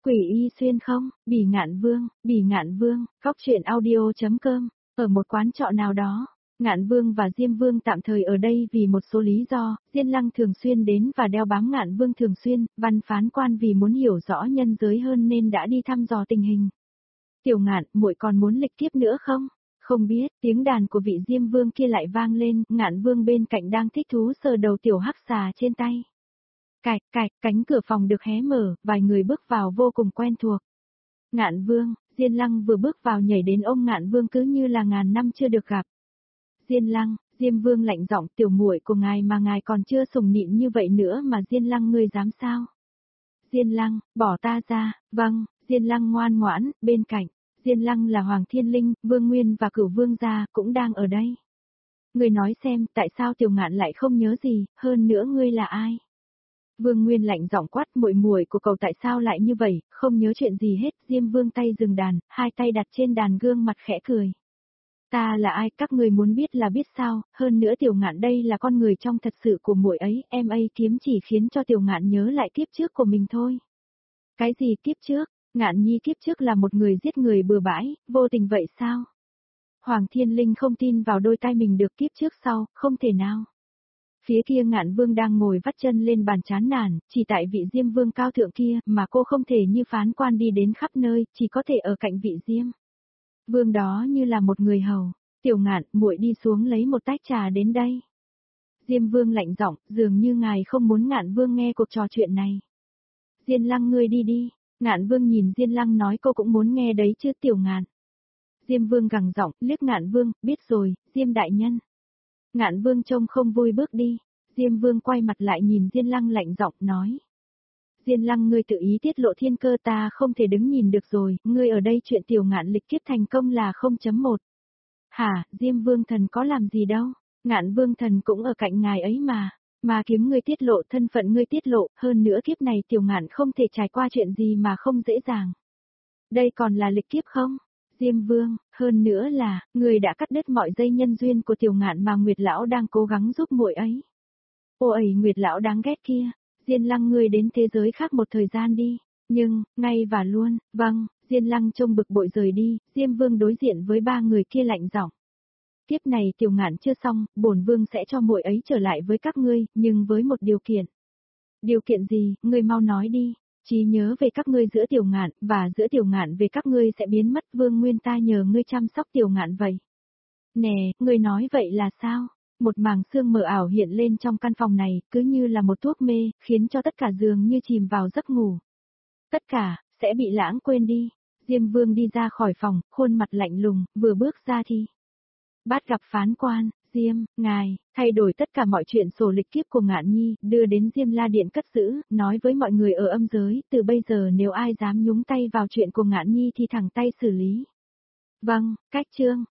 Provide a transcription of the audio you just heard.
Quỷ y xuyên không, Bỉ Ngạn Vương, Cóc truyện audio.com, ở một quán trọ nào đó. Ngạn Vương và Diêm Vương tạm thời ở đây vì một số lý do, Diên Lăng thường xuyên đến và đeo bám Ngạn Vương thường xuyên, văn phán quan vì muốn hiểu rõ nhân giới hơn nên đã đi thăm dò tình hình. Tiểu Ngạn, muội còn muốn lịch kiếp nữa không? Không biết, tiếng đàn của vị Diêm Vương kia lại vang lên, Ngạn Vương bên cạnh đang thích thú sờ đầu tiểu hắc xà trên tay. Cạch cạch, cánh cửa phòng được hé mở, vài người bước vào vô cùng quen thuộc. Ngạn Vương, Diên Lăng vừa bước vào nhảy đến ôm Ngạn Vương cứ như là ngàn năm chưa được gặp. Diên Lăng, Diêm Vương lạnh giọng, tiểu muội của ngài mà ngài còn chưa sủng nịnh như vậy nữa mà Diên Lăng ngươi dám sao? Diên Lăng, bỏ ta ra, vâng, Diên Lăng ngoan ngoãn, bên cạnh, Diên Lăng là Hoàng Thiên Linh, Vương Nguyên và Cửu Vương gia cũng đang ở đây. Ngươi nói xem, tại sao Tiểu Ngạn lại không nhớ gì, hơn nữa ngươi là ai? Vương Nguyên lạnh giọng quát, muội muội của cậu tại sao lại như vậy, không nhớ chuyện gì hết. Diêm Vương tay dừng đàn, hai tay đặt trên đàn gương mặt khẽ cười. Ta là ai, các người muốn biết là biết sao, hơn nữa Tiểu Ngạn đây là con người trong thật sự của muội ấy, em ấy kiếm chỉ khiến cho Tiểu Ngạn nhớ lại kiếp trước của mình thôi. Cái gì kiếp trước? Ngạn Nhi kiếp trước là một người giết người bừa bãi, vô tình vậy sao? Hoàng Thiên Linh không tin vào đôi tai mình được kiếp trước sau, không thể nào. Phía kia Ngạn Vương đang ngồi vắt chân lên bàn chán nản, chỉ tại vị Diêm Vương cao thượng kia mà cô không thể như phán quan đi đến khắp nơi, chỉ có thể ở cạnh vị Diêm Vương đó như là một người hầu. Tiểu Ngạn, muội đi xuống lấy một tách trà đến đây. Diêm Vương lạnh giọng, dường như ngài không muốn Ngạn Vương nghe cuộc trò chuyện này. Diên Lăng ngươi đi đi. Ngạn Vương nhìn Diên Lăng nói cô cũng muốn nghe đấy chứ Tiểu Ngạn. Diêm Vương gằn giọng, liếc Ngạn Vương, biết rồi, Diêm đại nhân. Ngạn Vương trông không vui bước đi. Diêm Vương quay mặt lại nhìn Diên Lăng lạnh giọng nói. Diên Lăng ngươi tự ý tiết lộ thiên cơ ta không thể đứng nhìn được rồi, ngươi ở đây chuyện Tiểu Ngạn lịch kiếp thành công là 0.1. Hả, Diêm Vương thần có làm gì đâu, Ngạn Vương thần cũng ở cạnh ngài ấy mà kiếm ngươi tiết lộ thân phận ngươi tiết lộ, hơn nữa kiếp này Tiểu Ngạn không thể trải qua chuyện gì mà không dễ dàng. Đây còn là lịch kiếp không? Diêm Vương, hơn nữa là, người đã cắt đứt mọi dây nhân duyên của Tiểu Ngạn mà Nguyệt Lão đang cố gắng giúp muội ấy. Ôi Nguyệt Lão đáng ghét kia, Diên Lăng ngươi đến thế giới khác một thời gian đi, nhưng, ngay và luôn, vâng, Diên Lăng trông bực bội rời đi, Diêm Vương đối diện với ba người kia lạnh giọng. Kiếp này Tiểu Ngạn chưa xong, bổn Vương sẽ cho muội ấy trở lại với các ngươi, nhưng với một điều kiện. Điều kiện gì, ngươi mau nói đi. Trí nhớ về các ngươi giữa Tiểu Ngạn, và giữa Tiểu Ngạn về các ngươi sẽ biến mất. Vương Nguyên ta nhờ ngươi chăm sóc Tiểu Ngạn vậy. Nè, ngươi nói vậy là sao? Một màng sương mờ ảo hiện lên trong căn phòng này, cứ như là một thuốc mê, khiến cho tất cả giường như chìm vào giấc ngủ. Tất cả, sẽ bị lãng quên đi. Diêm Vương đi ra khỏi phòng, khuôn mặt lạnh lùng, vừa bước ra thì bắt gặp phán quan. Diêm, ngài, thay đổi tất cả mọi chuyện sổ lịch kiếp của Ngạn Nhi, đưa đến Diêm La Điện cất giữ, nói với mọi người ở âm giới, từ bây giờ nếu ai dám nhúng tay vào chuyện của Ngạn Nhi thì thẳng tay xử lý. Vâng, cách chương.